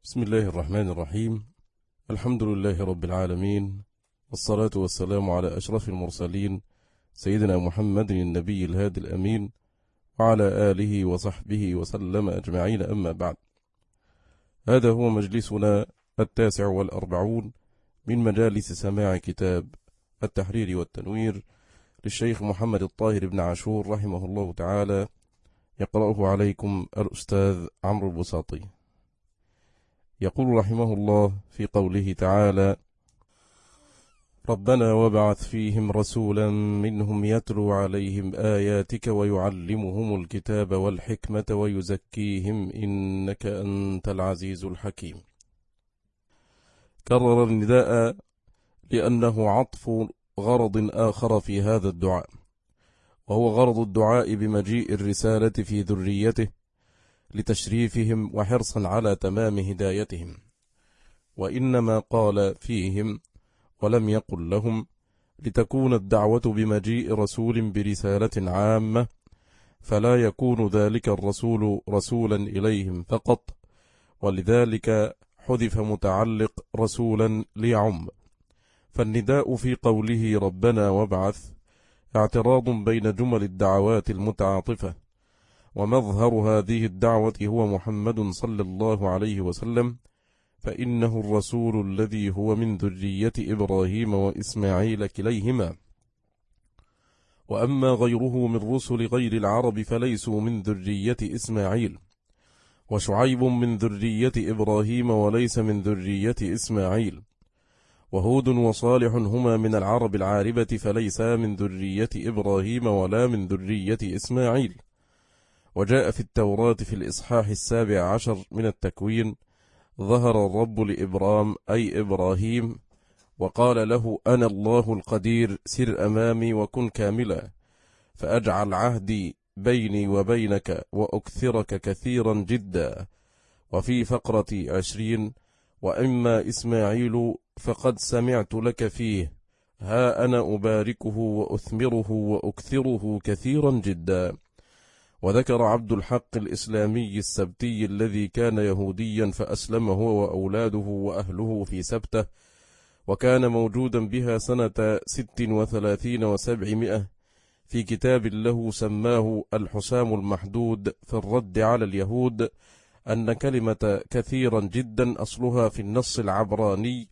بسم الله الرحمن الرحيم. الحمد لله رب العالمين، والصلاة والسلام على أشرف المرسلين سيدنا محمد النبي الهادي الأمين، وعلى آله وصحبه وسلم أجمعين، أما بعد. هذا هو مجلسنا 49 من مجالس سماع كتاب التحرير والتنوير للشيخ محمد الطاهر بن عاشور رحمه الله تعالى، يقرأه عليكم الأستاذ عمرو البساطي. يقول رحمه الله في قوله تعالى: ربنا وابعث فيهم رسولا منهم يتلو عليهم آياتك ويعلمهم الكتاب والحكمة ويزكيهم إنك أنت العزيز الحكيم. كرر النداء لأنه عطف غرض آخر في هذا الدعاء، وهو غرض الدعاء بمجيء الرسالة في ذريته لتشريفهم وحرصا على تمام هدايتهم، وإنما قال فيهم ولم يقل لهم، لتكون الدعوة بمجيء رسول برسالة عامة، فلا يكون ذلك الرسول رسولا إليهم فقط، ولذلك حذف متعلق رسولا ليعم. فالنداء في قوله ربنا وابعث اعتراض بين جمل الدعوات المتعاطفة، ومظهر هذه الدعوة هو محمد صلى الله عليه وسلم، فإنه الرسول الذي هو من ذرية إبراهيم وإسماعيل كليهما، وأما غيره من رسل غير العرب فليسوا من ذرية إسماعيل، وشعيب من ذرية إبراهيم وليس من ذرية إسماعيل، وهود وصالح هما من العرب العاربة فليسا من ذرية إبراهيم ولا من ذرية إسماعيل. وجاء في التوراة في الإصحاح 17 من التكوين: ظهر الرب لإبرام أي إبراهيم وقال له أنا الله القدير، سر أمامي وكن كاملا، فأجعل عهدي بيني وبينك وأكثرك كثيرا جدا. وفي فقرة 20: وإما إسماعيل فقد سمعت لك فيه، ها أنا أباركه وأثمره وأكثره كثيرا جدا. وذكر عبد الحق الإسلامي السبتي الذي كان يهوديا فأسلم هو وأولاده وأهله في سبته، وكان موجودا بها سنة 36 و700، في كتاب له سماه الحسام المحدود في الرد على اليهود، أن كلمة كثيرا جدا أصلها في النص العبراني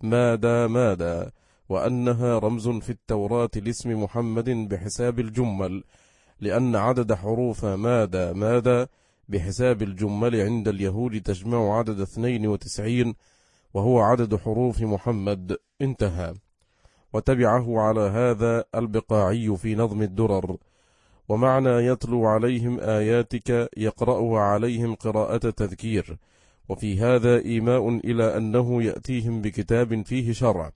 مادا، وأنها رمز في التوراة لاسم محمد بحساب الجمل، لأن عدد حروف مادا بحساب الجمل عند اليهود تجمع عدد 92، وهو عدد حروف محمد. انتهى. وتبعه على هذا البقاعي في نظم الدرر: ومعنى يتلو عليهم آياتك يقرأها عليهم قراءة تذكير، وفي هذا إيماء إلى أنه يأتيهم بكتاب فيه شرع.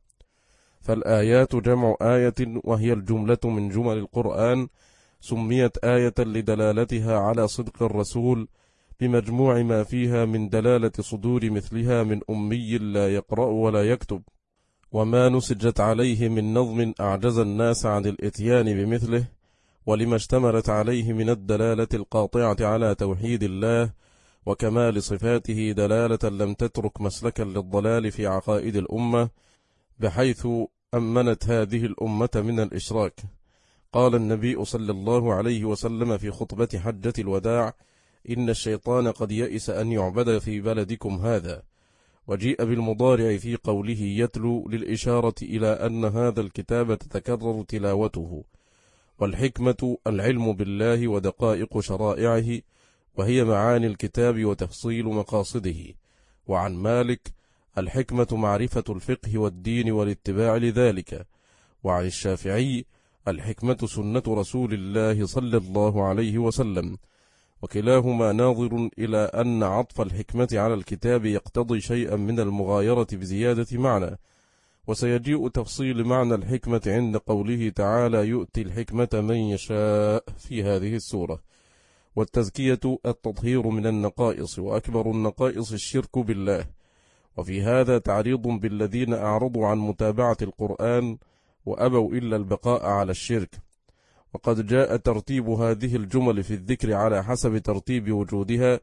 فالآيات جمع آية، وهي الجملة من جمل القرآن، سميت آية لدلالتها على صدق الرسول بمجموع ما فيها من دلالة صدور مثلها من أمي لا يقرأ ولا يكتب، وما نسجت عليه من نظم أعجز الناس عن الإتيان بمثله، ولما اشتملت عليه من الدلالة القاطعة على توحيد الله وكمال صفاته، دلالة لم تترك مسلكا للضلال في عقائد الأمة، بحيث أمنت هذه الأمة من الإشراك. قال النبي صلى الله عليه وسلم في خطبة حجة الوداع: إن الشيطان قد يئس أن يعبد في بلدكم هذا. وجيء بالمضارع في قوله يتلو للإشارة إلى أن هذا الكتاب تتكرر تلاوته. والحكمة العلم بالله ودقائق شرائعه، وهي معاني الكتاب وتفصيل مقاصده. وعن مالك: الحكمة معرفة الفقه والدين والاتباع لذلك. وعن الشافعي: الحكمة سنة رسول الله صلى الله عليه وسلم. وكلاهما ناظر إلى أن عطف الحكمة على الكتاب يقتضي شيئا من المغايرة بزيادة معنى، وسيجيء تفصيل معنى الحكمة عند قوله تعالى: يؤتي الحكمة من يشاء في هذه السورة. والتزكية التطهير من النقائص، وأكبر النقائص الشرك بالله، وفي هذا تعريض بالذين أعرضوا عن متابعة القرآن وأبوا إلا البقاء على الشرك. وقد جاء ترتيب هذه الجمل في الذكر على حسب ترتيب وجودها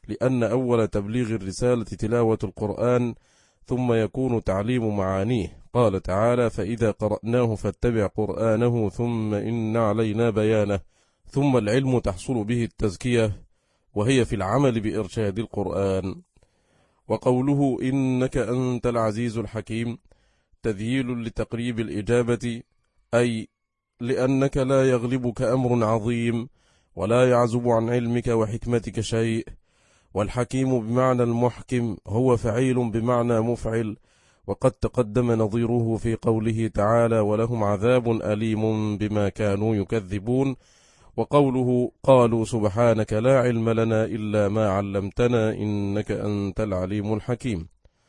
لأن أول تبليغ الرسالة تلاوة القرآن، ثم يكون تعليم معانيه. قال تعالى: فإذا قرأناه فاتبع قرآنه ثم إن علينا بيانه. ثم العلم تحصل به التزكية، وهي في العمل بإرشاد القرآن. وقوله إنك أنت العزيز الحكيم تذييل لتقريب الإجابة، أي لأنك لا يغلبك أمر عظيم ولا يعزب عن علمك وحكمتك شيء. والحكيم بمعنى المحكم هو فعيل بمعنى مفعل، وقد تقدم نظيره في قوله تعالى: ولهم عذاب أليم بما كانوا يكذبون. وقوله: قالوا سبحانك لا علم لنا إلا ما علمتنا إنك أنت العليم الحكيم.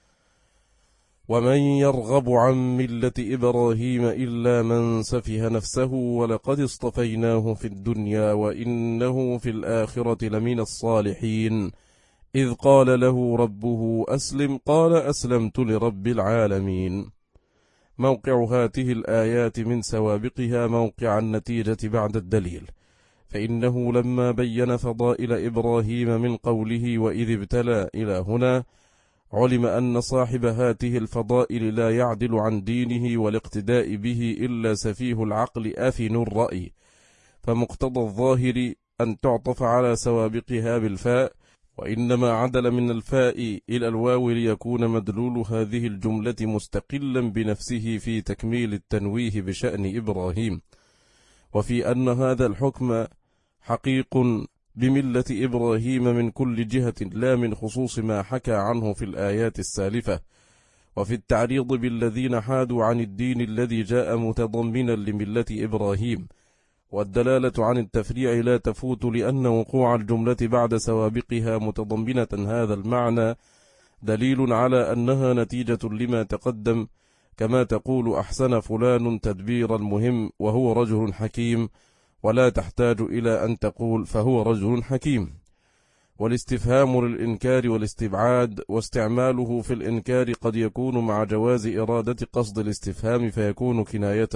ومن يرغب عن ملة إبراهيم إلا من سفه نفسه ولقد اصطفيناه في الدنيا وإنه في الآخرة لمن الصالحين. إذ قال له ربه أسلم قال أسلمت لرب العالمين. موقع هاته الآيات من سوابقها موقع النتيجة بعد الدليل، فإنه لما بين فضائل إبراهيم من قوله وإذ ابتلى إلى هنا، علم أن صاحب هاته الفضائل لا يعدل عن دينه والاقتداء به إلا سفيه العقل أفن الرأي، فمقتضى الظاهر أن تعطف على سوابقها بالفاء، وإنما عدل من الفاء إلى الواو ليكون مدلول هذه الجملة مستقلا بنفسه في تكميل التنويه بشأن إبراهيم، وفي أن هذا الحكم حقيق بملة إبراهيم من كل جهة لا من خصوص ما حكى عنه في الآيات السالفة، وفي التعريض بالذين حادوا عن الدين الذي جاء متضمنا لملة إبراهيم. والدلالة عن التفريع لا تفوت، لأن وقوع الجملة بعد سوابقها متضمنة هذا المعنى دليل على أنها نتيجة لما تقدم، كما تقول أحسن فلان تدبير المهم وهو رجل حكيم، ولا تحتاج إلى أن تقول فهو رجل حكيم. والاستفهام للإنكار والاستبعاد، واستعماله في الإنكار قد يكون مع جواز إرادة قصد الاستفهام فيكون كناية،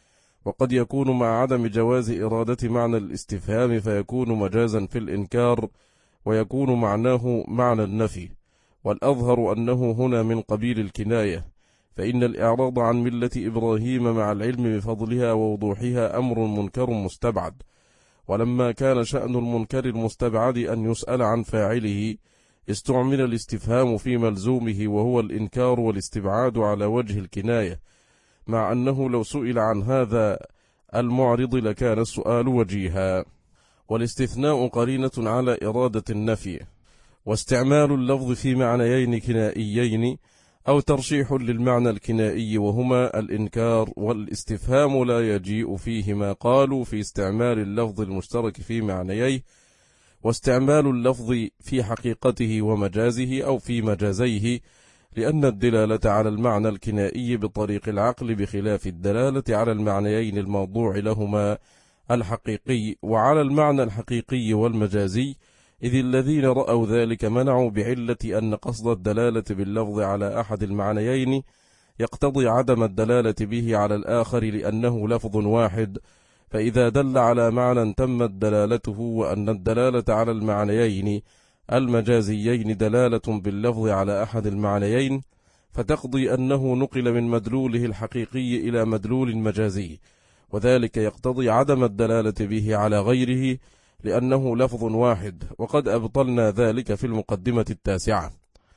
وقد يكون مع عدم جواز إرادة معنى الاستفهام فيكون مجازا في الإنكار، ويكون معناه معنى النفي. والأظهر أنه هنا من قبيل الكناية، فإن الإعراض عن ملة إبراهيم مع العلم بفضلها ووضوحها أمر منكر مستبعد، ولما كان شأن المنكر المستبعد أن يسأل عن فاعله استعمل الاستفهام في ملزومه وهو الإنكار والاستبعاد على وجه الكناية، مع أنه لو سئل عن هذا المعرض لكان السؤال وجيها. والاستثناء قرينة على إرادة النفي، واستعمال اللفظ في معنيين كنائيين أو ترشيح للمعنى الكنائي وهما الإنكار والاستفهام لا يجيء فيهما قالوا في استعمال اللفظ المشترك في معنييه، واستعمال اللفظ في حقيقته ومجازه أو في مجازيه، لأن الدلالة على المعنى الكنائي بطريق العقل بخلاف الدلالة على المعنيين الموضوع لهما الحقيقي وعلى المعنى الحقيقي والمجازي، إذ الذين رأوا ذلك منعوا بعلة أن قصد الدلالة باللفظ على أحد المعنيين يقتضي عدم الدلالة به على الآخر لأنه لفظ واحد، فإذا دل على معنى تمت دلالته، وأن الدلالة على المعنيين المجازيين دلالة باللفظ على أحد المعنيين، فتقضي أنه نقل من مدلوله الحقيقي إلى مدلول مجازي، وذلك يقتضي عدم الدلالة به على غيره لأنه لفظ واحد، وقد أبطلنا ذلك في المقدمة التاسعة.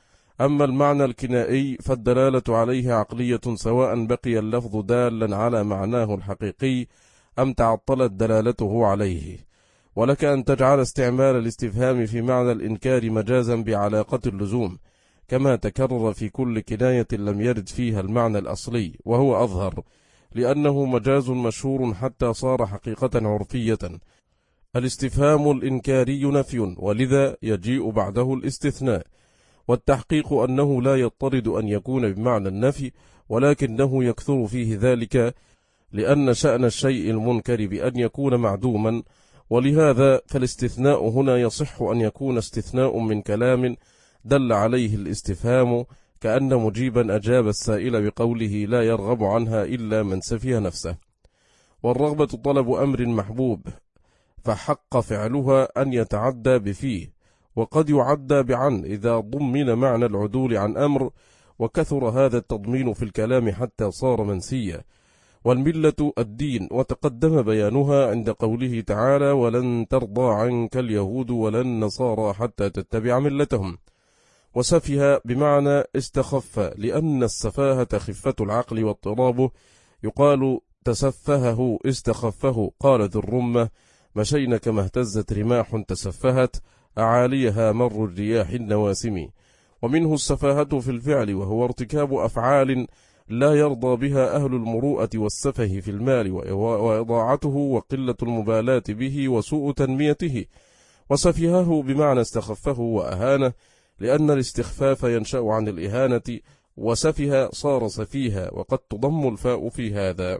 أما المعنى الكنائي فالدلالة عليه عقلية سواء بقي اللفظ دالا على معناه الحقيقي أم تعطلت دلالته عليه. ولك أن تجعل استعمال الاستفهام في معنى الإنكار مجازا بعلاقة اللزوم، كما تكرر في كل كناية لم يرد فيها المعنى الأصلي، وهو أظهر لأنه مجاز مشهور حتى صار حقيقة عرفية. الاستفهام الإنكاري نفي، ولذا يجيء بعده الاستثناء، والتحقيق أنه لا يضطرد أن يكون بمعنى النفي، ولكنه يكثر فيه ذلك لأن شأن الشيء المنكر بأن يكون معدوما، ولهذا فالاستثناء هنا يصح أن يكون استثناء من كلام دل عليه الاستفهام، كأن مجيبا أجاب السائل بقوله لا يرغب عنها إلا من سفيه نفسه. والرغبة طلب أمر محبوب، فحق فعلها أن يتعدى بفيه، وقد يعدى بعن إذا ضمن معنى العدول عن أمر، وكثر هذا التضمين في الكلام حتى صار منسيا. والملة الدين، وتقدم بيانها عند قوله تعالى: ولن ترضى عنك اليهود ولا النصارى حتى تتبع ملتهم. وسفه بمعنى استخف، لأن السفاهة خفة العقل واضطرابه، يقال تسفهه استخفه. قال ذو الرمة: مشينا كما اهتزت رماح تسفهت، أعاليها مر الرياح النواسم. ومنه السفاهة في الفعل، وهو ارتكاب أفعال لا يرضى بها أهل المروءة والسفه في المال، وإضاعته وقلة المبالاة به وسوء تنميته. وسفهه بمعنى استخفه وأهانه، لأن الاستخفاف ينشأ عن الإهانة، وسفه صار سفيها، وقد تضم الفاء في هذا.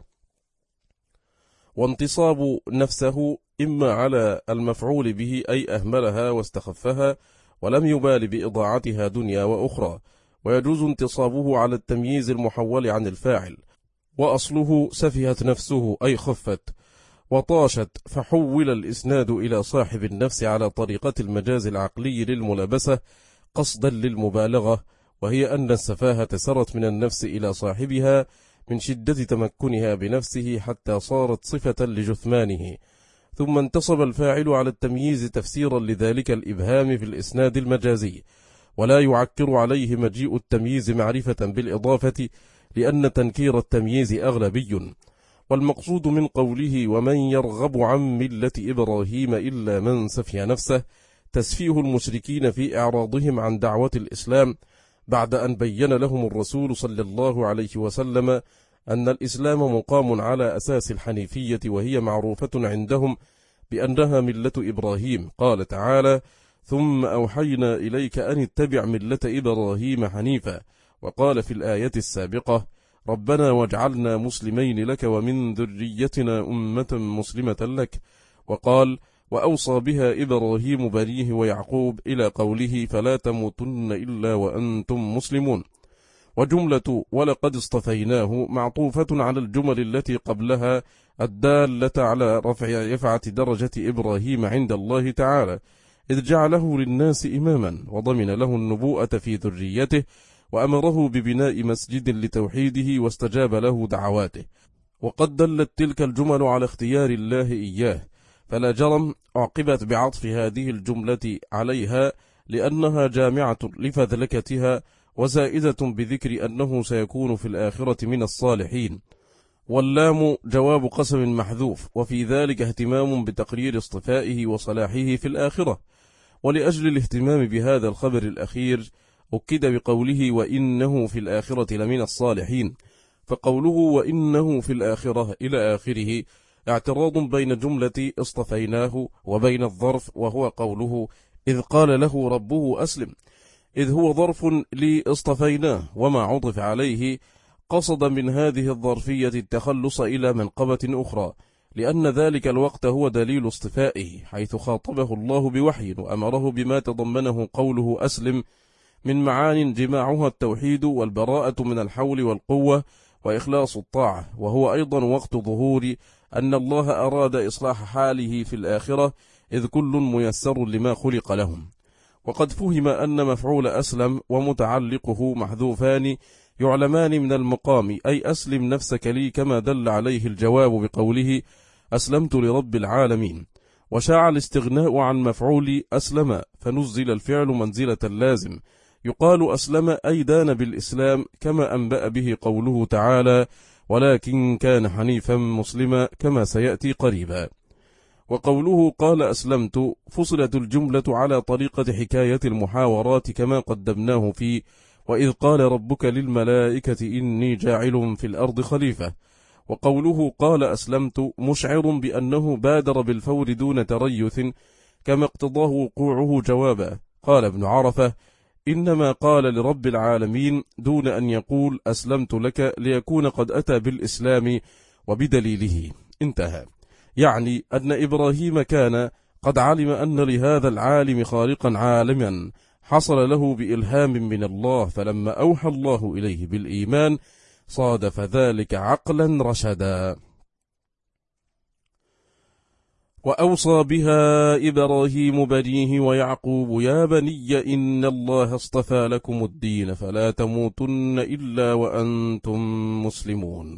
وانتصاب نفسه إما على المفعول به، أي أهملها واستخفها ولم يبال بإضاعتها دنيا وأخرى، ويجوز انتصابه على التمييز المحول عن الفاعل، وأصله سفهت نفسه أي خفت وطاشت، فحول الإسناد إلى صاحب النفس على طريقة المجاز العقلي للملابسة قصدا للمبالغة، وهي أن السفاهة سرت من النفس إلى صاحبها من شدة تمكنها بنفسه حتى صارت صفة لجثمانه. ثم انتصب الفاعل على التمييز تفسيرا لذلك الإبهام في الإسناد المجازي، ولا يعكر عليه مجيء التمييز معرفة بالإضافة، لأن تنكير التمييز أغلبي. والمقصود من قوله: ومن يرغب عن ملة إبراهيم إلا من سفي نفسه، تسفيه المشركين في إعراضهم عن دعوة الإسلام، بعد أن بين لهم الرسول صلى الله عليه وسلم أن الإسلام مقام على أساس الحنيفية، وهي معروفة عندهم بأنها ملة إبراهيم. قال تعالى: ثم أوحينا إليك أن اتبع ملة إبراهيم حنيفا. وقال في الآية السابقة: ربنا واجعلنا مسلمين لك ومن ذريتنا أمة مسلمة لك. وقال: وأوصى بها إبراهيم بنيه ويعقوب، إلى قوله: فلا تموتن إلا وأنتم مسلمون. وجملة ولقد اصطفيناه معطوفة على الجمل التي قبلها الدالة على رفعة درجة إبراهيم عند الله تعالى، إذ جعله للناس إماما، وضمن له النبوءة في ذريته، وأمره ببناء مسجد لتوحيده، واستجاب له دعواته. وقد دلت تلك الجمل على اختيار الله إياه، فلا جرم أعقبت بعطف هذه الجملة عليها، لأنها جامعة لفذلكتها، وزائدة بذكر أنه سيكون في الآخرة من الصالحين. واللام جواب قسم محذوف، وفي ذلك اهتمام بتقرير اصطفائه وصلاحه في الآخرة. ولأجل الاهتمام بهذا الخبر الأخير أكد بقوله: وإنه في الآخرة لمن الصالحين. فقوله وإنه في الآخرة إلى آخره اعتراض بين جملة اصطفيناه وبين الظرف، وهو قوله: إذ قال له ربه أسلم، إذ هو ظرف لاصطفيناه، وما عطف عليه قصد من هذه الظرفية التخلص إلى منقبة أخرى، لأن ذلك الوقت هو دليل اصطفائه، حيث خاطبه الله بوحي وأمره بما تضمنه قوله أسلم من معان جماعها التوحيد والبراءة من الحول والقوة وإخلاص الطاعة، وهو أيضا وقت ظهور أن الله أراد إصلاح حاله في الآخرة، إذ كل ميسر لما خلق لهم. وقد فهم أن مفعول أسلم ومتعلقه محذوفان يعلمان من المقام، أي أسلم نفسك لي، كما دل عليه الجواب بقوله: أسلمت لرب العالمين. وشاع الاستغناء عن مفعول أسلم، فنزل الفعل منزلة اللازم، يقال أسلم أي دان بالإسلام، كما أنبأ به قوله تعالى: ولكن كان حنيفا مسلما، كما سيأتي قريبا. وقوله قال أسلمت فصلت الجملة على طريقة حكاية المحاورات، كما قدمناه في وإذ قال ربك للملائكة إني جاعل في الأرض خليفة. وقوله قال أسلمت مشعر بأنه بادر بالفور دون تريث، كما اقتضاه وقوعه جوابا. قال ابن عرفة: إنما قال لرب العالمين دون أن يقول أسلمت لك، ليكون قد أتى بالإسلام وبدليله. انتهى. يعني أن إبراهيم كان قد علم أن لهذا العالم خالقا عالما حصل له بإلهام من الله، فلما أوحى الله إليه بالإيمان صادف ذلك عقلا رشدا. وأوصى بها إبراهيم بنيه ويعقوب يا بني إن الله اصطفى لكم الدين فلا تموتن إلا وأنتم مسلمون.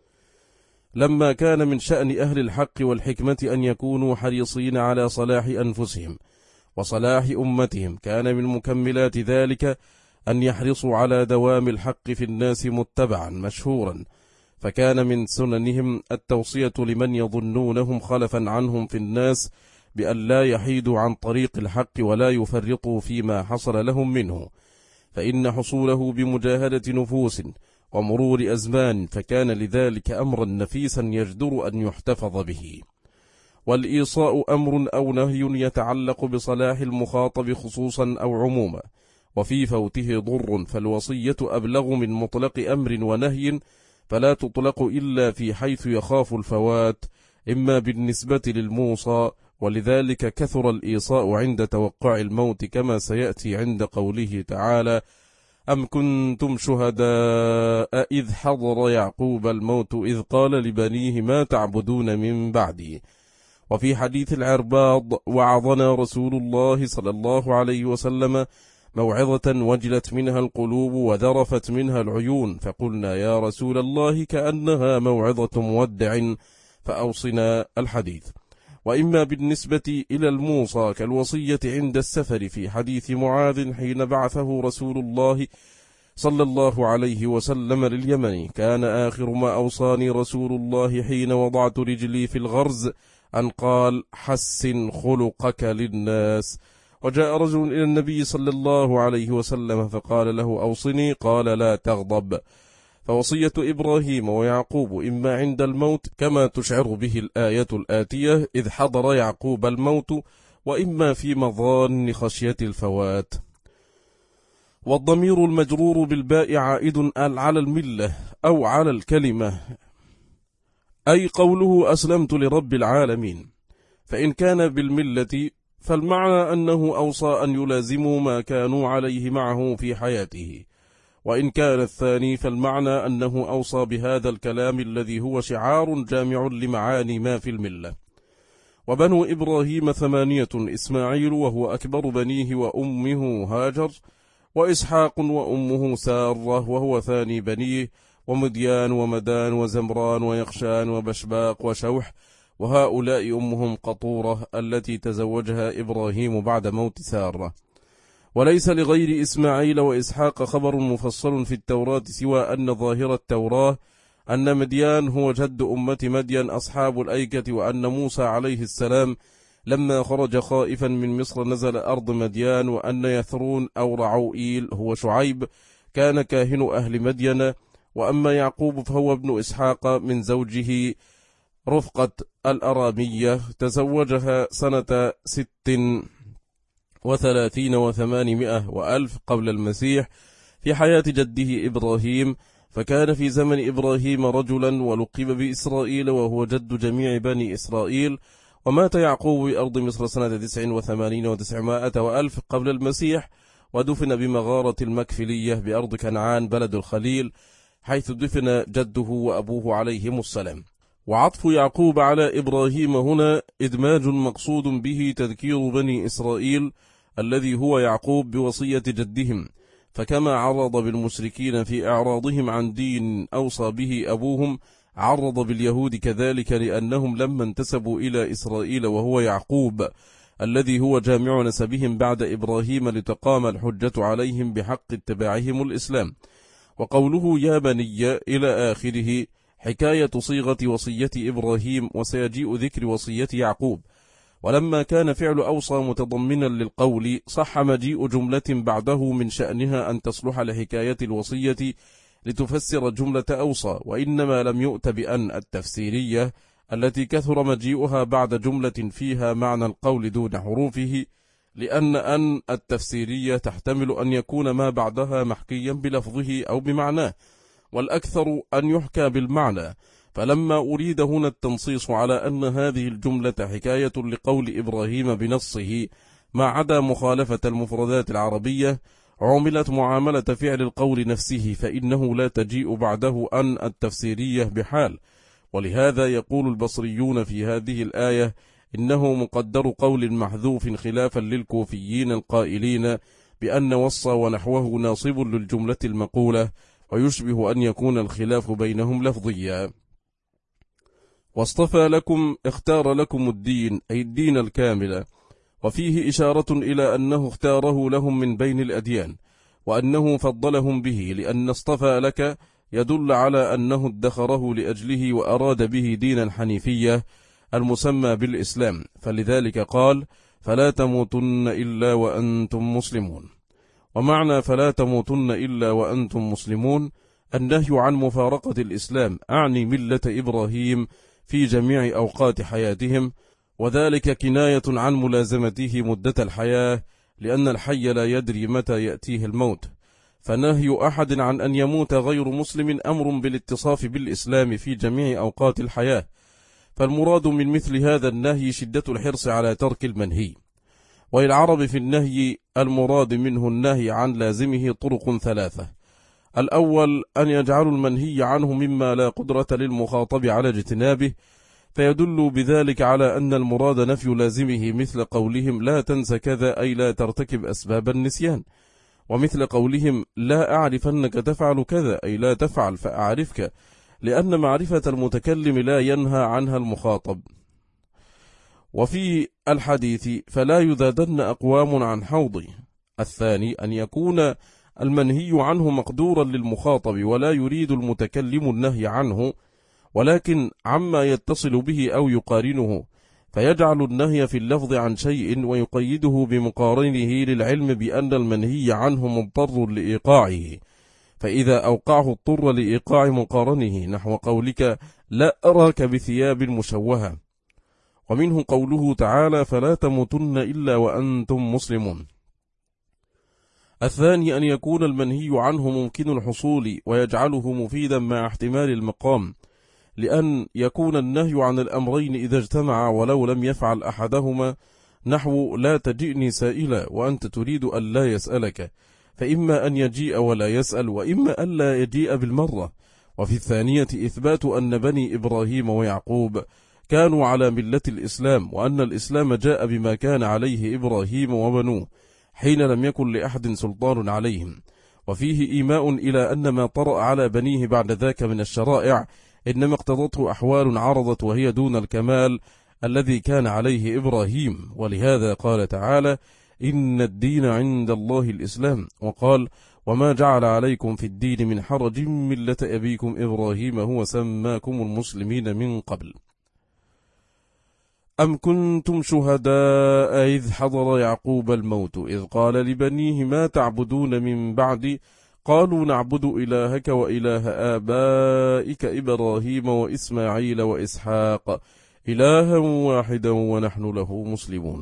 لما كان من شأن أهل الحق والحكمة أن يكونوا حريصين على صلاح أنفسهم وصلاح أمتهم، كان من مكملات ذلك أن يحرصوا على دوام الحق في الناس متبعا مشهورا، فكان من سننهم التوصية لمن يظنونهم خلفا عنهم في الناس بأن لا يحيدوا عن طريق الحق ولا يفرطوا فيما حصل لهم منه، فإن حصوله بمجاهدة نفوس ومرور أزمان، فكان لذلك أمرا نفيسا يجدر أن يحتفظ به. والإيصاء أمر أو نهي يتعلق بصلاح المخاطب خصوصا أو عموما، وفي فوته ضر، فالوصية أبلغ من مطلق أمر ونهي، فلا تطلق إلا في حيث يخاف الفوات، إما بالنسبة للموصى، ولذلك كثر الإيصاء عند توقع الموت، كما سيأتي عند قوله تعالى أم كنتم شهداء إذ حضر يعقوب الموت إذ قال لبنيه ما تعبدون من بعدي. وفي حديث العرباض وعظنا رسول الله صلى الله عليه وسلم موعظة وجلت منها القلوب وذرفت منها العيون، فقلنا يا رسول الله كأنها موعظة مودع فأوصنا الحديث. وإما بالنسبة إلى الموصى كالوصية عند السفر في حديث معاذ حين بعثه رسول الله صلى الله عليه وسلم لليمن، كان آخر ما أوصاني رسول الله حين وضعت رجلي في الغرز أن قال حسن خلقك للناس. وجاء رجل إلى النبي صلى الله عليه وسلم فقال له أوصني، قال لا تغضب. فوصية إبراهيم ويعقوب إما عند الموت كما تشعر به الآية الآتية إذ حضر يعقوب الموت، وإما في مظان خشية الفوات. والضمير المجرور بالباء عائد على الملة أو على الكلمة، أي قوله أسلمت لرب العالمين، فإن كان بالملة فالمعنى أنه أوصى أن يلازموا ما كانوا عليه معه في حياته، وإن كان الثاني فالمعنى أنه أوصى بهذا الكلام الذي هو شعار جامع لمعاني ما في الملة. وبنو إبراهيم 8، إسماعيل وهو أكبر بنيه وأمه هاجر، وإسحاق وأمه سارة وهو ثاني بنيه، ومديان ومدان وزمران ويقشان وبشباق وشوح، وهؤلاء أمهم قطورة التي تزوجها إبراهيم بعد موت سارة. وليس لغير إسماعيل وإسحاق خبر مفصل في التوراة سوى أن ظاهر التوراة أن مديان هو جد أمة مدين أصحاب الأيكة، وأن موسى عليه السلام لما خرج خائفا من مصر نزل أرض مديان، وأن يثرون أو رعوئيل هو شعيب كان كاهن أهل مدين. وأما يعقوب فهو ابن إسحاق من زوجه رفقة الأرامية، تزوجها سنة 36 و800 وألف قبل المسيح في حياة جده إبراهيم، فكان في زمن إبراهيم رجلا ولقب بإسرائيل وهو جد جميع بني إسرائيل. ومات يعقوب بأرض مصر سنة 89 و900 وألف قبل المسيح، ودفن بمغارة المكفلية بأرض كنعان بلد الخليل، حيث دفن جده وأبوه عليهم السلام. وعطف يعقوب على إبراهيم هنا إدماج مقصود به تذكير بني إسرائيل الذي هو يعقوب بوصية جدهم، فكما عرض بالمشركين في إعراضهم عن دين أوصى به أبوهم، عرض باليهود كذلك، لأنهم لما انتسبوا إلى إسرائيل وهو يعقوب الذي هو جامع نسبهم بعد إبراهيم لتقام الحجة عليهم بحق اتباعهم الإسلام. وقوله يا بني إلى آخره حكاية صيغة وصية إبراهيم، وسيجيء ذكر وصية يعقوب. ولما كان فعل أوصى متضمنا للقول، صح مجيء جملة بعده من شأنها أن تصلح لحكاية الوصية لتفسر جملة أوصى، وإنما لم يؤت بأن التفسيرية التي كثر مجيئها بعد جملة فيها معنى القول دون حروفه، لأن أن التفسيرية تحتمل أن يكون ما بعدها محكيا بلفظه أو بمعناه، والأكثر أن يحكى بالمعنى. فلما أريد هنا التنصيص على أن هذه الجملة حكاية لقول إبراهيم بنصه ما عدا مخالفة المفردات العربية، عملت معاملة فعل القول نفسه، فإنه لا تجيء بعده أن التفسيرية بحال. ولهذا يقول البصريون في هذه الآية إنه مقدر قول محذوف خلافا للكوفيين القائلين بأن وصى ونحوه ناصب للجملة المقولة، ويشبه أن يكون الخلاف بينهم لفظيا. واصطفى لكم اختار لكم الدين، أي الدين الكامل، وفيه إشارة إلى أنه اختاره لهم من بين الأديان، وأنه فضلهم به، لأن اصطفى لك يدل على أنه ادخره لأجله وأراد به دينا حنيفية المسمى بالإسلام، فلذلك قال فلا تموتن إلا وأنتم مسلمون. ومعنى فلا تموتن إلا وأنتم مسلمون النهي عن مفارقة الإسلام، أعني ملة إبراهيم في جميع أوقات حياتهم، وذلك كناية عن ملازمته مدة الحياة، لأن الحي لا يدري متى يأتيه الموت، فنهي أحد عن أن يموت غير مسلم أمر بالاتصاف بالإسلام في جميع أوقات الحياة، فالمراد من مثل هذا النهي شدة الحرص على ترك المنهي. وللعرب في النهي المراد منه النهي عن لازمه طرق ثلاثة: الأول أن يجعلوا المنهي عنه مما لا قدرة للمخاطب على اجتنابه، فيدل بذلك على أن المراد نفي لازمه، مثل قولهم لا تنس كذا، أي لا ترتكب أسباب النسيان، ومثل قولهم لا أعرف أنك تفعل كذا، أي لا تفعل فأعرفك، لأن معرفة المتكلم لا ينهى عنها المخاطب. وفي الحديث فلا يذادن أقوام عن حوضي. الثاني أن يكون المنهي عنه مقدورا للمخاطب، ولا يريد المتكلم النهي عنه، ولكن عما يتصل به أو يقارنه، فيجعل النهي في اللفظ عن شيء ويقيده بمقارنه للعلم بأن المنهي عنه مضطر لإيقاعه، فإذا أوقعه اضطر لإيقاع مقارنه، نحو قولك لا أراك بثياب مشوهة. ومنه قوله تعالى فلا تموتن إلا وأنتم مسلمون. الثاني أن يكون المنهي عنه ممكن الحصول ويجعله مفيدا مع احتمال المقام، لأن يكون النهي عن الأمرين إذا اجتمع ولو لم يفعل أحدهما، نحو لا تجئني سائلا وأنت تريد أن لا يسألك، فإما أن يجيء ولا يسأل، وإما أن لا يجيء بالمرة. وفي الثانية إثبات أن بني إبراهيم ويعقوب كانوا على ملة الإسلام، وأن الإسلام جاء بما كان عليه إبراهيم وبنوه حين لم يكن لأحد سلطان عليهم. وفيه إيماء إلى أن ما طرأ على بنيه بعد ذاك من الشرائع إنما اقتضته أحوال عرضت وهي دون الكمال الذي كان عليه إبراهيم، ولهذا قال تعالى إن الدين عند الله الإسلام، وقال وما جعل عليكم في الدين من حرج ملة أبيكم إبراهيم هو سماكم المسلمين من قبل. أم كنتم شهداء إذ حضر يعقوب الموت إذ قال لبنيه ما تعبدون من بعدي قالوا نعبد إلهك وإله آبائك إبراهيم وإسماعيل وإسحاق إلها واحدا ونحن له مسلمون.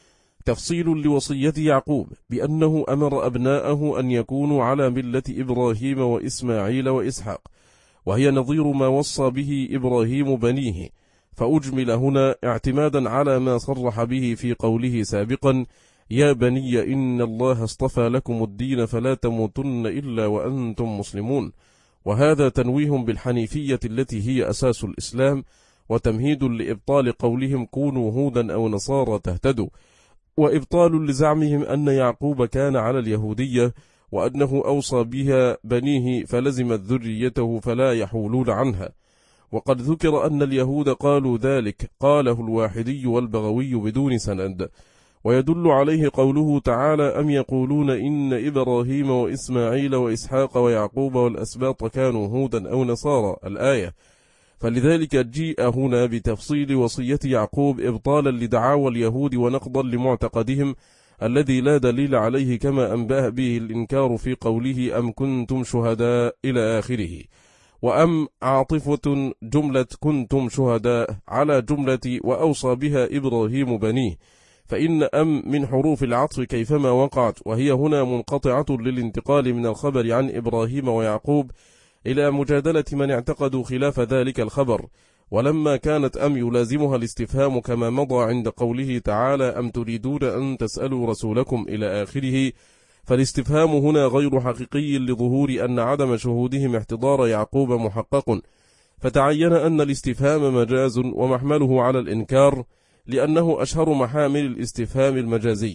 تفصيل لوصية يعقوب بأنه أمر أبناءه أن يكونوا على ملة إبراهيم وإسماعيل وإسحاق، وهي نظير ما وصى به إبراهيم بنيه، فأجمل هنا اعتمادا على ما صرح به في قوله سابقا يا بني إن الله اصطفى لكم الدين فلا تموتن إلا وأنتم مسلمون، وهذا تنويه بالحنيفية التي هي أساس الإسلام، وتمهيد لإبطال قولهم كونوا هودا أو نصارى تهتدوا، وإبطال لزعمهم أن يعقوب كان على اليهودية وأنه أوصى بها بنيه فلزمت ذريته فلا يحولون عنها. وقد ذكر أن اليهود قالوا ذلك، قاله الواحدي والبغوي بدون سند، ويدل عليه قوله تعالى أم يقولون إن إبراهيم وإسماعيل وإسحاق ويعقوب والأسباط كانوا هودا أو نصارى الآية، فلذلك جيء هنا بتفصيل وصية يعقوب إبطالا لدعاوى اليهود ونقضا لمعتقدهم الذي لا دليل عليه، كما أنبأ به الإنكار في قوله أم كنتم شهداء إلى آخره. وأم عاطفة جملة كنتم شهداء على جملة وأوصى بها إبراهيم بنيه، فإن أم من حروف العطف كيفما وقعت، وهي هنا منقطعة للانتقال من الخبر عن إبراهيم ويعقوب إلى مجادلة من اعتقدوا خلاف ذلك الخبر. ولما كانت أم يلازمها الاستفهام كما مضى عند قوله تعالى أم تريدون أن تسألوا رسولكم إلى آخره، فالاستفهام هنا غير حقيقي لظهور أن عدم شهودهم احتضار يعقوب محقق، فتعين أن الاستفهام مجاز ومحمله على الإنكار، لأنه أشهر محامل الاستفهام المجازي،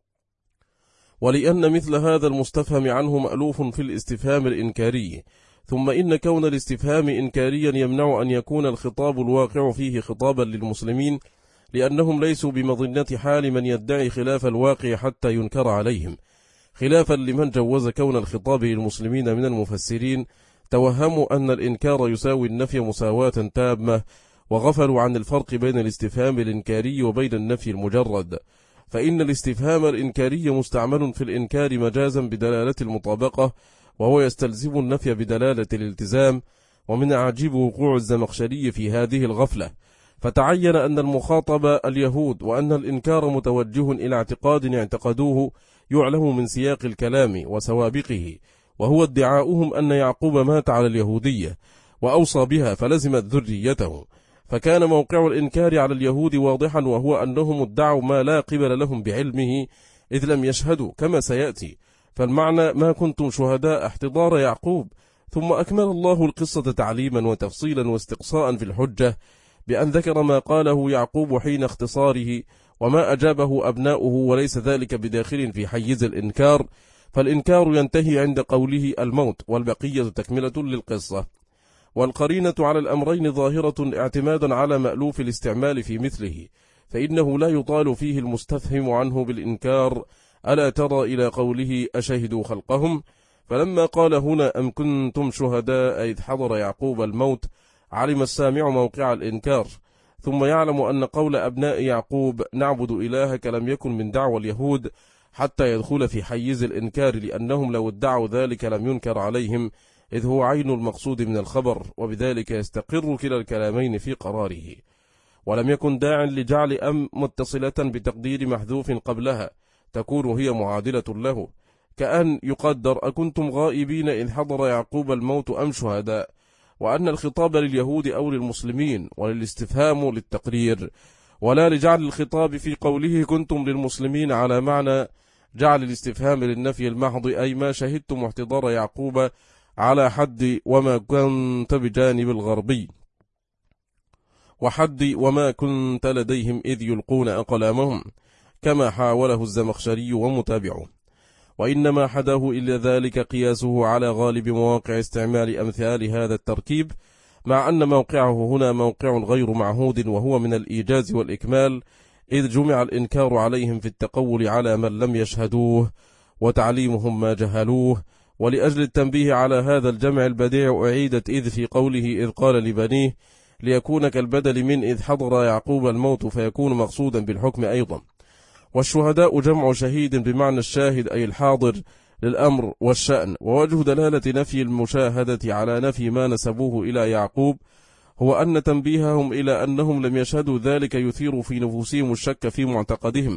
ولأن مثل هذا المستفهم عنه مألوف في الاستفهام الإنكاري. ثم إن كون الاستفهام إنكاريا يمنع أن يكون الخطاب الواقع فيه خطابا للمسلمين، لأنهم ليسوا بمظنة حال من يدعي خلاف الواقع حتى ينكر عليهم، خلافا لمن جوز كون الخطاب للمسلمين من المفسرين، توهموا أن الإنكار يساوي النفي مساواة تامة، وغفلوا عن الفرق بين الاستفهام الإنكاري وبين النفي المجرد. فإن الاستفهام الإنكاري مستعمل في الإنكار مجازا بدلالة المطابقة، وهو يستلزم النفي بدلالة الالتزام، ومن عجيب وقوع الزمخشري في هذه الغفلة، فتعين أن المخاطب اليهود، وأن الإنكار متوجه إلى اعتقاد اعتقدوه يعلم من سياق الكلام وسوابقه، وهو ادعاؤهم أن يعقوب مات على اليهودية وأوصى بها فلزمت ذريته، فكان موقع الإنكار على اليهود واضحا، وهو أنهم ادعوا ما لا قبل لهم بعلمه إذ لم يشهدوا كما سيأتي. فالمعنى ما كنتم شهداء احتضار يعقوب. ثم أكمل الله القصة تعليما وتفصيلا واستقصاء في الحجة بأن ذكر ما قاله يعقوب حين اختصاره وما أجابه أبناؤه، وليس ذلك بداخل في حيز الإنكار، فالإنكار ينتهي عند قوله الموت، والبقية تكملة للقصة. والقرينة على الأمرين ظاهرة اعتمادا على مألوف الاستعمال في مثله، فإنه لا يطال فيه المستفهم عنه بالإنكار. ألا ترى إلى قوله أشهدوا خلقهم؟ فلما قال هنا أم كنتم شهداء إذ حضر يعقوب الموت، علم السامع موقع الإنكار، ثم يعلم أن قول أبناء يعقوب نعبد إلهك لم يكن من دعوى اليهود حتى يدخل في حيز الإنكار، لأنهم لو ادعوا ذلك لم ينكر عليهم، إذ هو عين المقصود من الخبر، وبذلك يستقر كلا الكلامين في قراره. ولم يكن داع لجعل أم متصلة بتقدير محذوف قبلها تكون هي معادلة له، كأن يقدر أكنتم غائبين إذ حضر يعقوب الموت أم شهداء، وأن الخطاب لليهود أو للمسلمين، وللاستفهام للتقرير، ولا لجعل الخطاب في قوله كنتم للمسلمين على معنى جعل الاستفهام للنفي المحض، أي ما شهدتم احتضار يعقوب على حد وما كنت بجانب الغربي، وحد وما كنت لديهم إذ يلقون أقلامهم، كما حاوله الزمخشري ومتابعه. وإنما حداه إلا ذلك قياسه على غالب مواقع استعمال أمثال هذا التركيب، مع أن موقعه هنا موقع غير معهود، وهو من الإيجاز والإكمال، إذ جمع الإنكار عليهم في التقول على من لم يشهدوه، وتعليمهم ما جهلوه. ولأجل التنبيه على هذا الجمع البديع أعيدت إذ في قوله إذ قال لبنيه، ليكون كالبدل من إذ حضر يعقوب الموت، فيكون مقصودا بالحكم أيضا. والشهداء جمع شهيد بمعنى الشاهد أي الحاضر للأمر والشأن. ووجه دلالة نفي المشاهدة على نفي ما نسبوه إلى يعقوب هو أن تنبيههم إلى أنهم لم يشهدوا ذلك يثير في نفوسهم الشك في معتقدهم.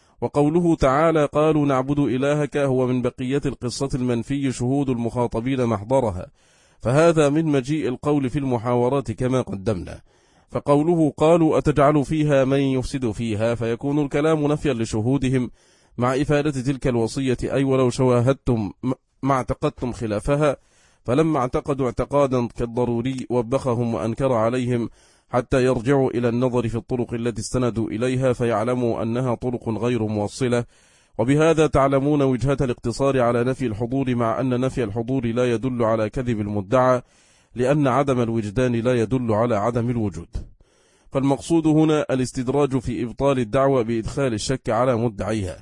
وقوله تعالى قالوا نعبد إلهك هو من بقية القصة المنفي شهود المخاطبين محضرها، فهذا من مجيء القول في المحاورات كما قدمنا. فقوله قالوا أتجعل فيها من يفسد فيها، فيكون الكلام نفيا لشهودهم مع إفادة تلك الوصية، أي ولو شواهدتم ما اعتقدتم خلافها. فلما اعتقدوا اعتقادا كالضروري وبخهم وأنكر عليهم حتى يرجعوا إلى النظر في الطرق التي استندوا إليها، فيعلموا أنها طرق غير موصلة. وبهذا تعلمون وجهة الاقتصار على نفي الحضور، مع أن نفي الحضور لا يدل على كذب المدعى، لأن عدم الوجدان لا يدل على عدم الوجود. فالمقصود هنا الاستدراج في إبطال الدعوة بإدخال الشك على مدعيها.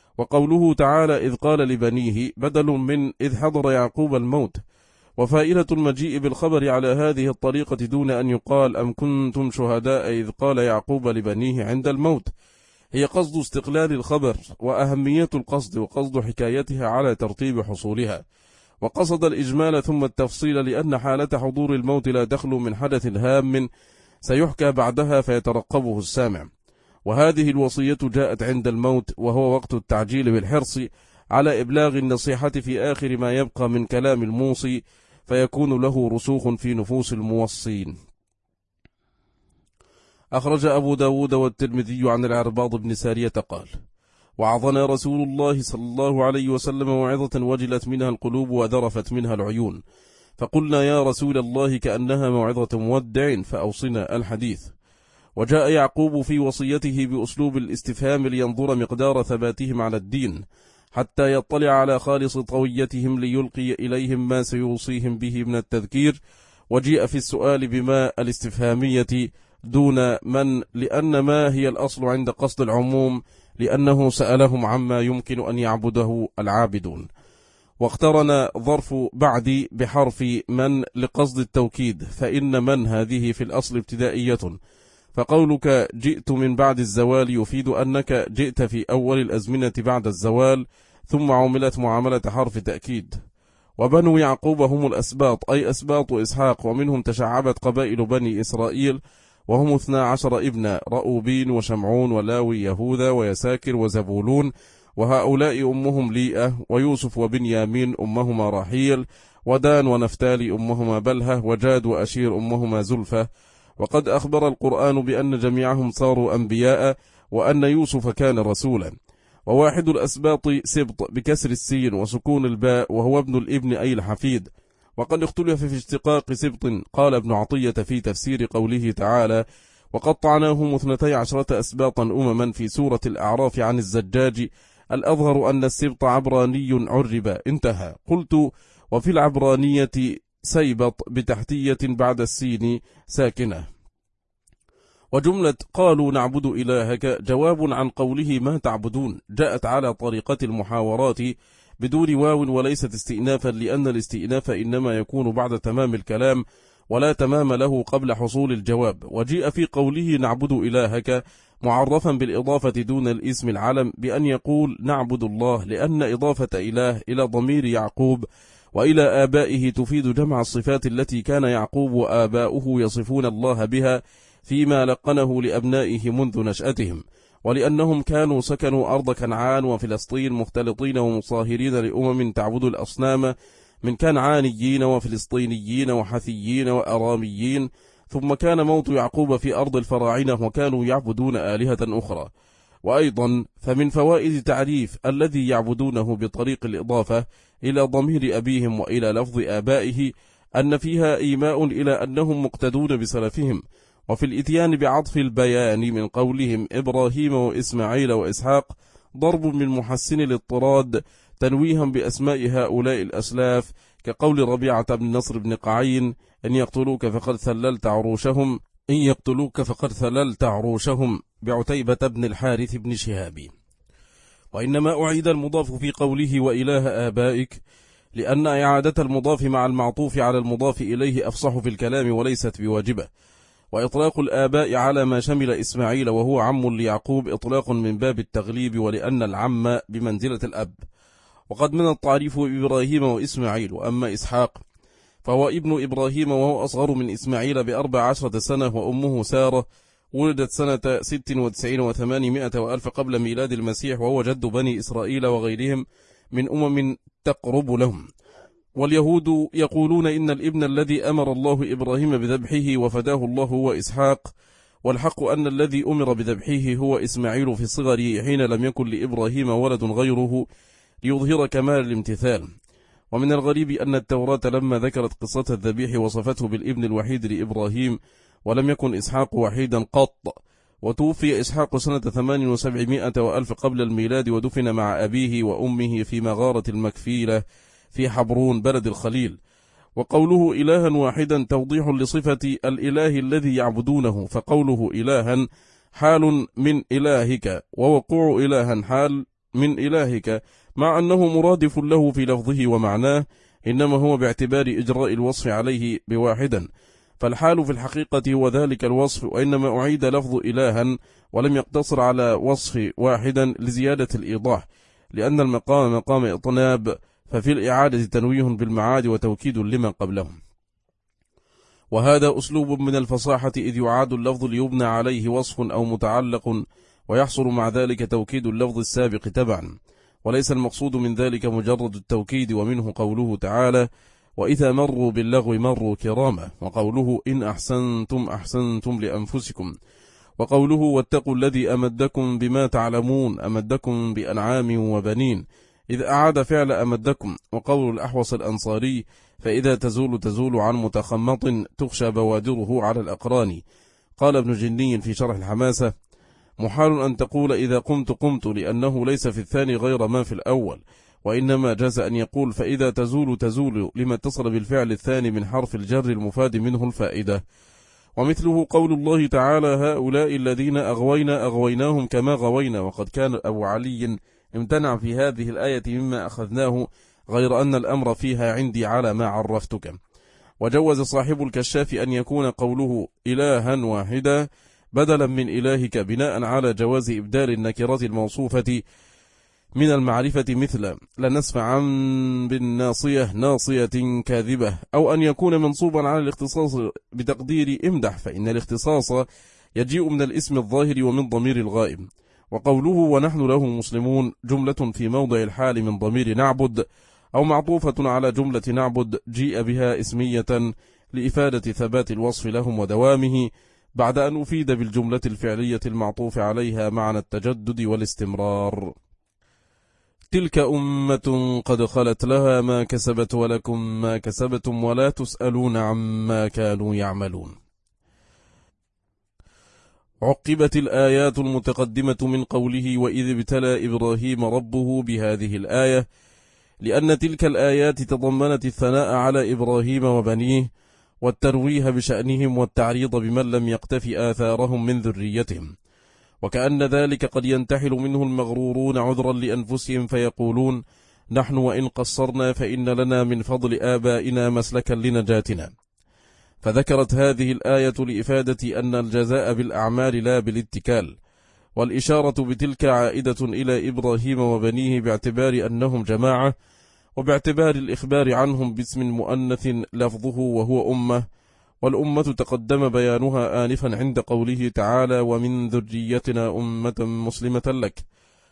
وقوله تعالى إذ قال لبنيه بدل من إذ حضر يعقوب الموت، وفائدة المجيء بالخبر على هذه الطريقة دون أن يقال أم كنتم شهداء إذ قال يعقوب لبنيه عند الموت، هي قصد استقلال الخبر وأهمية القصد وقصد حكايتها على ترتيب حصولها، وقصد الإجمال ثم التفصيل، لأن حالة حضور الموت لا تخلو من حدث هام سيحكى بعدها فيترقبه السامع. وهذه الوصية جاءت عند الموت، وهو وقت التعجيل بالحرص على إبلاغ النصيحة في آخر ما يبقى من كلام الموصي، فيكون له رسوخ في نفوس الموصين. أخرج أبو داود والترمذي عن العرباض بن سارية قال وعظنا رسول الله صلى الله عليه وسلم موعظة وجلت منها القلوب وذرفت منها العيون، فقلنا يا رسول الله كأنها موعظة مودع فأوصنا الحديث. وجاء يعقوب في وصيته بأسلوب الاستفهام لينظر مقدار ثباتهم على الدين حتى يطلع على خالص طويتهم ليلقي إليهم ما سيوصيهم به من التذكير، وجيء في السؤال بما الاستفهامية دون من، لأن ما هي الأصل عند قصد العموم، لأنه سألهم عما يمكن أن يعبده العابدون. واقترن ظرف بعد بحرف من لقصد التوكيد، فإن من هذه في الأصل ابتدائية، فقولك جئت من بعد الزوال يفيد أنك جئت في أول الأزمنة بعد الزوال، ثم عملت معاملة حرف تأكيد. وبنو يعقوب هم الأسباط، أي أسباط إسحاق، ومنهم تشعبت قبائل بني إسرائيل، وهم 12 ابنا: رؤوبين وشمعون ولاوي يهوذا ويساكر وزبولون، وهؤلاء أمهم ليئة، ويوسف وبنيامين أمهما راحيل، ودان ونفتالي أمهما بلهة، وجاد وأشير أمهما زلفة. وقد أخبر القرآن بأن جميعهم صاروا أنبياء، وأن يوسف كان رسولا. وواحد الأسباط سبط بكسر السين وسكون الباء، وهو ابن الابن أي الحفيد. وقد اختلف في اشتقاق سبط، قال ابن عطية في تفسير قوله تعالى: وقطعناهم 12 أسباطا أمما في سورة الأعراف عن الزجاج: الأظهر أن السبط عبراني عرب. انتهى. قلت: وفي العبرانية سيبط بتحتية بعد السين ساكنة. وجملة قالوا نعبد إلهك جواب عن قوله ما تعبدون، جاءت على طريقة المحاورات بدون واو وليست استئنافا، لأن الاستئناف إنما يكون بعد تمام الكلام، ولا تمام له قبل حصول الجواب. وجيء في قوله نعبد إلهك معرفا بالإضافة دون الاسم العلم بأن يقول نعبد الله، لأن إضافة إله إلى ضمير يعقوب وإلى آبائه تفيد جمع الصفات التي كان يعقوب وآباؤه يصفون الله بها فيما لقنه لأبنائه منذ نشأتهم، ولأنهم كانوا سكنوا أرض كنعان وفلسطين مختلطين ومصاهرين لأمم تعبد الأصنام من كنعانيين وفلسطينيين وحثيين وأراميين، ثم كان موت يعقوب في أرض الفراعنة وكانوا يعبدون آلهة أخرى. وأيضا فمن فوائد تعريف الذي يعبدونه بطريق الإضافة إلى ضمير أبيهم وإلى لفظ آبائه أن فيها إيماء إلى أنهم مقتدون بسلفهم، وفي الإتيان بعطف البيان من قولهم إبراهيم وإسماعيل وإسحاق ضرب من محسن الاضطراد تنويها بأسماء هؤلاء الأسلاف، كقول ربيعة بن نصر بن قعين: إن يقتلوك فقد ثللت عروشهم، بعتيبة بن الحارث بن شهاب. وإنما أعيد المضاف في قوله وإله آبائك، لأن إعادة المضاف مع المعطوف على المضاف إليه أفصح في الكلام وليست بواجبة. وإطلاق الآباء على ما شمل إسماعيل وهو عم ليعقوب إطلاق من باب التغليب، ولأن العم بمنزلة الأب. وقد من التعريف إبراهيم وإسماعيل. وأما إسحاق فهو ابن إبراهيم وهو أصغر من إسماعيل ب14 سنة، وأمه سارة ولدت سنة 96 و800 وألف قبل ميلاد المسيح، وهو جد بني إسرائيل وغيرهم من أمم تقرب لهم. واليهود يقولون إن الابن الذي أمر الله إبراهيم بذبحه وفداه الله هو إسحاق، والحق أن الذي أمر بذبحه هو إسماعيل في صغره حين لم يكن لإبراهيم ولد غيره ليظهر كمال الامتثال. ومن الغريب أن التوراة لما ذكرت قصة الذبيح وصفته بالابن الوحيد لإبراهيم، ولم يكن إسحاق وحيدا قط. وتوفي إسحاق سنة 78 وألف قبل الميلاد، ودفن مع أبيه وأمه في مغارة المكفيلة في حبرون بلد الخليل. وقوله إلها واحدا توضيح لصفة الإله الذي يعبدونه، فقوله إلها حال من إلهك، ووقوع إلها حال من إلهك، مع أنه مرادف له في لفظه ومعناه، إنما هو باعتبار إجراء الوصف عليه بواحدا، فالحال في الحقيقة هو ذلك الوصف، وإنما أعيد لفظ إلها ولم يقتصر على وصف واحدا لزيادة الإيضاح، لأن المقام مقام إطناب، ففي الإعادة تنويه بالمعاد وتوكيد لما قبلهم. وهذا أسلوب من الفصاحة، إذ يعاد اللفظ ليبنى عليه وصف أو متعلق، ويحصل مع ذلك توكيد اللفظ السابق تبعا، وليس المقصود من ذلك مجرد التوكيد. ومنه قوله تعالى وإذا مروا باللغو مروا كراما، وقوله إن أحسنتم أحسنتم لأنفسكم، وقوله واتقوا الذي أمدكم بما تعلمون أمدكم بأنعام وبنين، إذ أعاد فعل أمدكم. وقول الأحوص الأنصاري فإذا تزول عن متخمط تخشى بوادره على الأقران، قال ابن جني في شرح الحماسة: محال أن تقول إذا قمت قمت، لأنه ليس في الثاني غير ما في الأول، وإنما جاز أن يقول فإذا تزول تزول، لما اتصل بالفعل الثاني من حرف الجر المفاد منه الفائدة. ومثله قول الله تعالى: هؤلاء الذين أغويناهم كما غوينا. وقد كان أبو علي امتنع في هذه الآية مما أخذناه، غير أن الأمر فيها عندي على ما عرفتك. وجوز صاحب الكشاف أن يكون قوله إلها واحدا بدلا من إلهك، بناء على جواز إبدال النكرة الموصوفة من المعرفة، مثل لنسفعا بالناصية ناصية كاذبة، أو أن يكون منصوبا على الاختصاص بتقدير امدح، فإن الاختصاص يجيء من الاسم الظاهر ومن ضمير الغائب. وقوله ونحن له مسلمون جملة في موضع الحال من ضمير نعبد، أو معطوفة على جملة نعبد جيء بها اسمية لإفادة ثبات الوصف لهم ودوامه، بعد أن أفيد بالجملة الفعلية المعطوف عليها معنى التجدد والاستمرار. تلك أمة قد خلت لها ما كسبت ولكم ما كسبتم ولا تسألون عما كانوا يعملون. عقبت الآيات المتقدمة من قوله وإذ ابتلى إبراهيم ربه بهذه الآية، لأن تلك الآيات تضمنت الثناء على إبراهيم وبنيه، والترويه بشأنهم والتعريض بمن لم يقتف آثارهم من ذريتهم. وكأن ذلك قد ينتحل منه المغرورون عذرا لأنفسهم، فيقولون نحن وإن قصرنا فإن لنا من فضل آبائنا مسلكا لنجاتنا. فذكرت هذه الآية لإفادة أن الجزاء بالأعمال لا بالاتكال، والإشارة بتلك عائدة إلى إبراهيم وبنيه باعتبار أنهم جماعة، وباعتبار الإخبار عنهم باسم مؤنث لفظه وهو أمة، والأمة تقدم بيانها آنفا عند قوله تعالى ومن ذريتنا أمة مسلمة لك.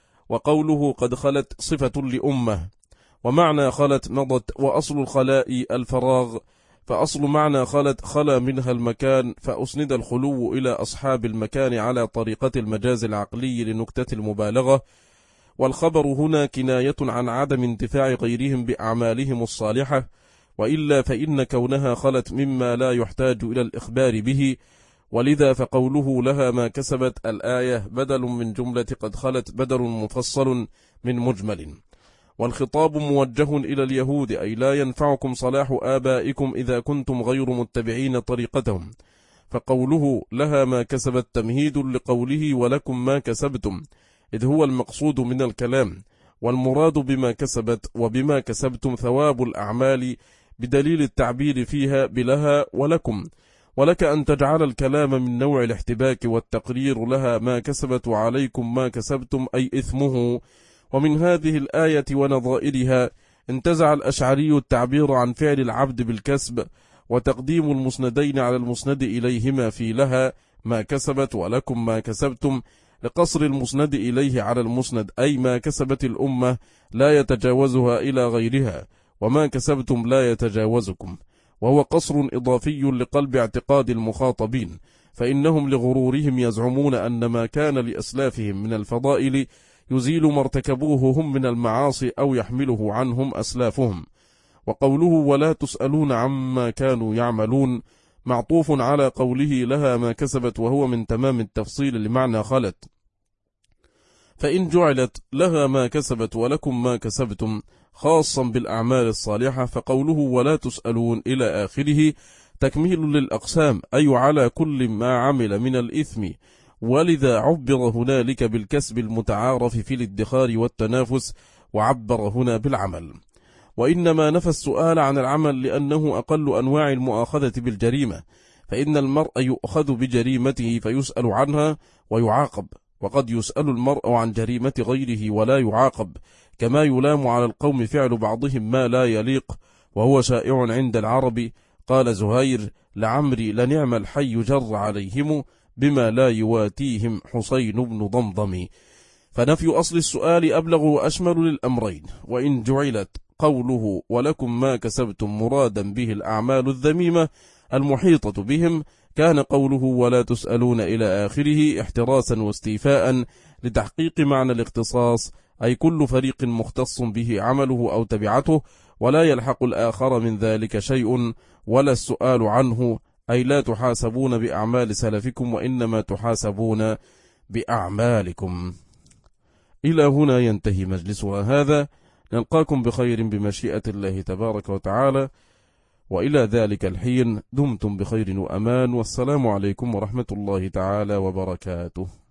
وقوله قد خلت صفة لأمة، ومعنى خلت مضت، وأصل الخلاء الفراغ، فأصل معنى خلت خلا منها المكان، فأسند الخلو إلى أصحاب المكان على طريقة المجاز العقلي لنكتة المبالغة. والخبر هنا كناية عن عدم انتفاع غيرهم بأعمالهم الصالحة، وإلا فإن كونها خلت مما لا يحتاج إلى الإخبار به، ولذا فقوله لها ما كسبت الآية بدل من جملة قد خلت بدل مفصل من مجمل. والخطاب موجه إلى اليهود، أي لا ينفعكم صلاح آبائكم إذا كنتم غير متبعين طريقتهم، فقوله لها ما كسبت تمهيد لقوله ولكم ما كسبتم، إذ هو المقصود من الكلام، والمراد بما كسبت وبما كسبتم ثواب الأعمال، بدليل التعبير فيها بلها ولكم. ولك أن تجعل الكلام من نوع الاحتباك والتقرير، لها ما كسبت وعليكم ما كسبتم، أي إثمه. ومن هذه الآية ونظائرها انتزع الأشعري التعبير عن فعل العبد بالكسب، وتقديم المسندين على المسند إليهما في لها ما كسبت ولكم ما كسبتم، لقصر المسند إليه على المسند، أي ما كسبت الأمة لا يتجاوزها إلى غيرها، وما كسبتم لا يتجاوزكم، وهو قصر إضافي لقلب اعتقاد المخاطبين، فإنهم لغرورهم يزعمون أن ما كان لأسلافهم من الفضائل يزيل ما ارتكبوه هم من المعاصي أو يحمله عنهم أسلافهم. وقوله ولا تسألون عما كانوا يعملون معطوف على قوله لها ما كسبت، وهو من تمام التفصيل لمعنى خلت. فإن جعلت لها ما كسبت ولكم ما كسبتم خاصا بالأعمال الصالحة، فقوله ولا تسألون إلى آخره تكميل للأقسام، أي على كل ما عمل من الإثم، ولذا عبر هنالك بالكسب المتعارف في الادخار والتنافس، وعبر هنا بالعمل. وإنما نفى السؤال عن العمل لأنه أقل أنواع المؤاخذة بالجريمة، فإن المرء يؤخذ بجريمته فيسأل عنها ويعاقب، وقد يسأل المرء عن جريمة غيره ولا يعاقب، كما يلام على القوم فعل بعضهم ما لا يليق، وهو شائع عند العرب. قال زهير لعمري لنعم الحي جر عليهم بما لا يواتيهم حسين بن ضمضم. فنفي أصل السؤال أبلغ وأشمل للأمرين. وإن جعلت قوله ولكم ما كسبتم مرادا به الأعمال الذميمة المحيطة بهم، كان قوله ولا تسألون إلى آخره احتراسا واستيفاء لتحقيق معنى الاختصاص، أي كل فريق مختص به عمله أو تبعته، ولا يلحق الآخر من ذلك شيء، ولا السؤال عنه أي لا تحاسبون بأعمال سلفكم وإنما تحاسبون بأعمالكم. إلى هنا ينتهي مجلسنا هذا، نلقاكم بخير بمشيئة الله تبارك وتعالى، وإلى ذلك الحين دمتم بخير وأمان، والسلام عليكم ورحمة الله تعالى وبركاته.